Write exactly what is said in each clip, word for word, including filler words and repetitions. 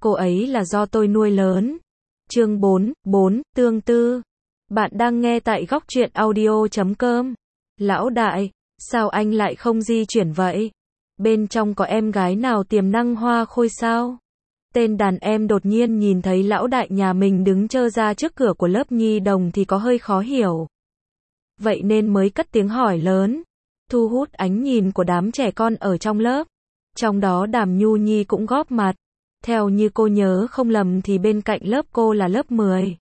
cô ấy là do tôi nuôi lớn. Chương bốn, bốn, tương tư. Bạn đang nghe tại góc truyện audio chấm com. Lão đại, sao anh lại không di chuyển vậy? Bên trong có em gái nào tiềm năng hoa khôi sao? Tên đàn em đột nhiên nhìn thấy lão đại nhà mình đứng trơ ra trước cửa của lớp nhi đồng thì có hơi khó hiểu. Vậy nên mới cất tiếng hỏi lớn, thu hút ánh nhìn của đám trẻ con ở trong lớp. Trong đó Đàm Nhu Nhi cũng góp mặt. Theo như cô nhớ không lầm thì bên cạnh lớp cô là lớp mười.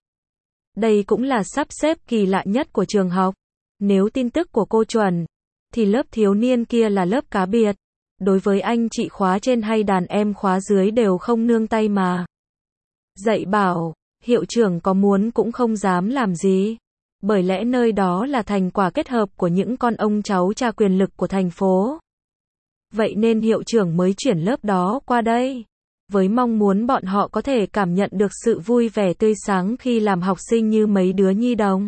Đây cũng là sắp xếp kỳ lạ nhất của trường học. Nếu tin tức của cô chuẩn, thì lớp thiếu niên kia là lớp cá biệt. Đối với anh chị khóa trên hay đàn em khóa dưới đều không nương tay mà dạy bảo, hiệu trưởng có muốn cũng không dám làm gì. Bởi lẽ nơi đó là thành quả kết hợp của những con ông cháu cha quyền lực của thành phố. Vậy nên hiệu trưởng mới chuyển lớp đó qua đây, với mong muốn bọn họ có thể cảm nhận được sự vui vẻ tươi sáng khi làm học sinh như mấy đứa nhi đồng.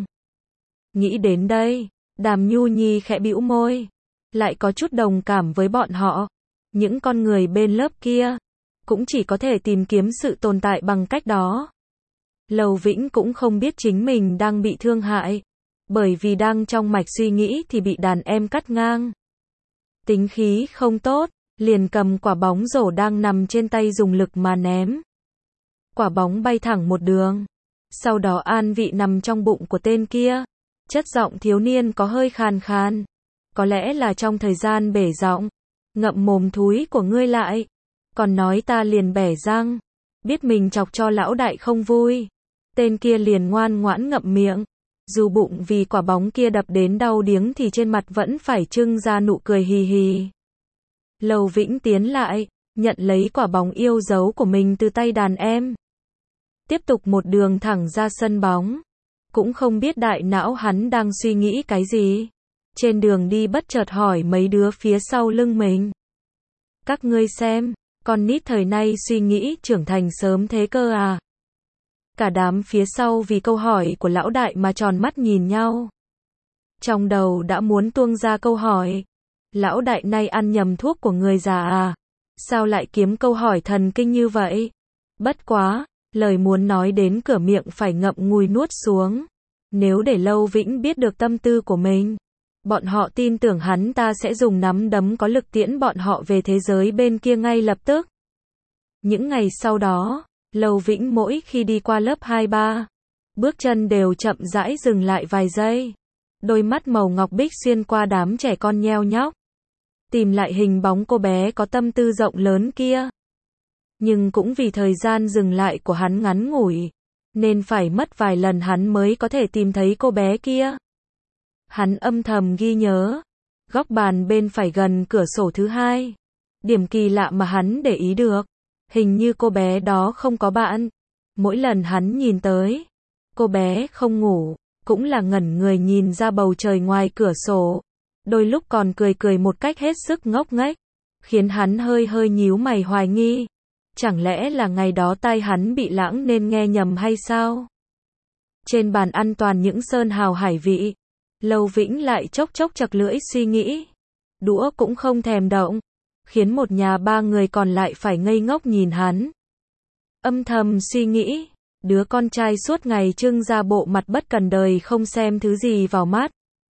Nghĩ đến đây, Đàm Nhu Nhi khẽ bĩu môi, lại có chút đồng cảm với bọn họ. Những con người bên lớp kia cũng chỉ có thể tìm kiếm sự tồn tại bằng cách đó. Lầu Vĩnh cũng không biết chính mình đang bị thương hại, bởi vì đang trong mạch suy nghĩ thì bị đàn em cắt ngang. Tính khí không tốt, liền cầm quả bóng rổ đang nằm trên tay dùng lực mà ném. Quả bóng bay thẳng một đường, sau đó an vị nằm trong bụng của tên kia. Chất giọng thiếu niên có hơi khàn khàn, có lẽ là trong thời gian bể giọng. Ngậm mồm thúi của ngươi lại, còn nói ta liền bẻ răng. Biết mình chọc cho lão đại không vui, tên kia liền ngoan ngoãn ngậm miệng. Dù bụng vì quả bóng kia đập đến đau điếng thì trên mặt vẫn phải trưng ra nụ cười hì hì. Lầu Vĩnh tiến lại, nhận lấy quả bóng yêu dấu của mình từ tay đàn em. Tiếp tục một đường thẳng ra sân bóng. Cũng không biết đại não hắn đang suy nghĩ cái gì. Trên đường đi bất chợt hỏi mấy đứa phía sau lưng mình. Các ngươi xem, con nít thời nay suy nghĩ trưởng thành sớm thế cơ à? Cả đám phía sau vì câu hỏi của lão đại mà tròn mắt nhìn nhau. Trong đầu đã muốn tuông ra câu hỏi. Lão đại nay ăn nhầm thuốc của người già à? Sao lại kiếm câu hỏi thần kinh như vậy? Bất quá, lời muốn nói đến cửa miệng phải ngậm ngùi nuốt xuống. Nếu để Lâu Vĩnh biết được tâm tư của mình, bọn họ tin tưởng hắn ta sẽ dùng nắm đấm có lực tiễn bọn họ về thế giới bên kia ngay lập tức. Những ngày sau đó, Lâu Vĩnh mỗi khi đi qua lớp hai ba, bước chân đều chậm rãi dừng lại vài giây. Đôi mắt màu ngọc bích xuyên qua đám trẻ con nheo nhóc, tìm lại hình bóng cô bé có tâm tư rộng lớn kia. Nhưng cũng vì thời gian dừng lại của hắn ngắn ngủi, nên phải mất vài lần hắn mới có thể tìm thấy cô bé kia. Hắn âm thầm ghi nhớ, góc bàn bên phải gần cửa sổ thứ hai. Điểm kỳ lạ mà hắn để ý được, hình như cô bé đó không có bạn. Mỗi lần hắn nhìn tới, cô bé không ngủ, cũng là ngẩn người nhìn ra bầu trời ngoài cửa sổ. Đôi lúc còn cười cười một cách hết sức ngốc nghếch, khiến hắn hơi hơi nhíu mày hoài nghi. Chẳng lẽ là ngày đó tai hắn bị lãng nên nghe nhầm hay sao? Trên bàn ăn toàn những sơn hào hải vị. Lâu Vĩnh lại chốc chốc chật lưỡi suy nghĩ. Đũa cũng không thèm động, khiến một nhà ba người còn lại phải ngây ngốc nhìn hắn. Âm thầm suy nghĩ, đứa con trai suốt ngày trưng ra bộ mặt bất cần đời không xem thứ gì vào mắt.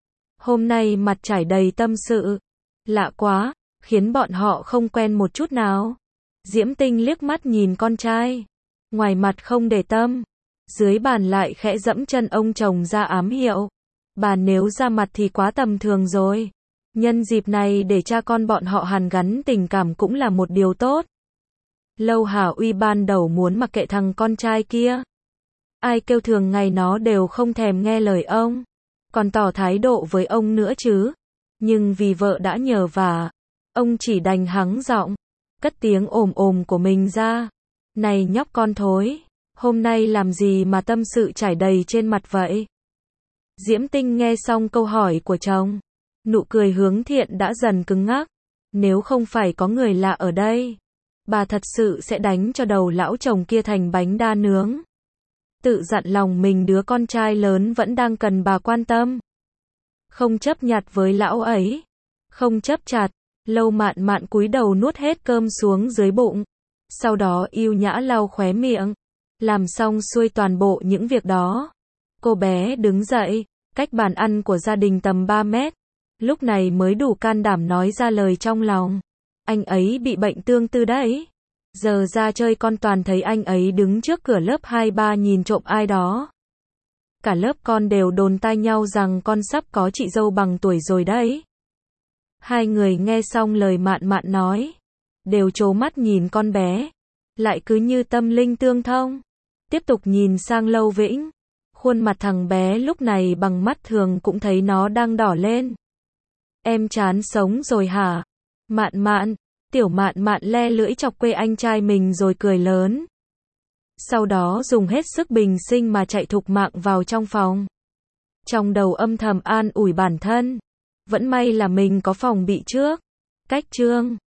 Hôm nay mặt trải đầy tâm sự. Lạ quá, khiến bọn họ không quen một chút nào. Diễm Tinh liếc mắt nhìn con trai, ngoài mặt không để tâm, dưới bàn lại khẽ dẫm chân ông chồng ra ám hiệu. Bà nếu ra mặt thì quá tầm thường rồi. Nhân dịp này để cha con bọn họ hàn gắn tình cảm cũng là một điều tốt. Lâu Hà Uy ban đầu muốn mặc kệ thằng con trai kia. Ai kêu thường ngày nó đều không thèm nghe lời ông, còn tỏ thái độ với ông nữa chứ. Nhưng vì vợ đã nhờ vả, ông chỉ đành hắng giọng, cất tiếng ồm ồm của mình ra. Này nhóc con thối, hôm nay làm gì mà tâm sự trải đầy trên mặt vậy? Diễm Tinh nghe xong câu hỏi của chồng, nụ cười hướng thiện đã dần cứng ngắc. Nếu không phải có người lạ ở đây, bà thật sự sẽ đánh cho đầu lão chồng kia thành bánh đa nướng. Tự dặn lòng mình đứa con trai lớn vẫn đang cần bà quan tâm. Không chấp nhặt với lão ấy. Không chấp chặt. Lâu Mạn Mạn cúi đầu nuốt hết cơm xuống dưới bụng. Sau đó yêu nhã lau khóe miệng. Làm xong xuôi toàn bộ những việc đó. Cô bé đứng dậy, cách bàn ăn của gia đình tầm ba mét. Lúc này mới đủ can đảm nói ra lời trong lòng. Anh ấy bị bệnh tương tư đấy. Giờ ra chơi con toàn thấy anh ấy đứng trước cửa lớp hai ba nhìn trộm ai đó. Cả lớp con đều đồn tai nhau rằng con sắp có chị dâu bằng tuổi rồi đấy. Hai người nghe xong lời Mạn Mạn nói, đều trố mắt nhìn con bé, lại cứ như tâm linh tương thông. Tiếp tục nhìn sang Lâu Vĩnh, khuôn mặt thằng bé lúc này bằng mắt thường cũng thấy nó đang đỏ lên. Em chán sống rồi hả? Mạn Mạn, tiểu Mạn Mạn le lưỡi chọc quê anh trai mình rồi cười lớn. Sau đó dùng hết sức bình sinh mà chạy thục mạng vào trong phòng. Trong đầu âm thầm an ủi bản thân. Vẫn may là mình có phòng bị trước. Cách chương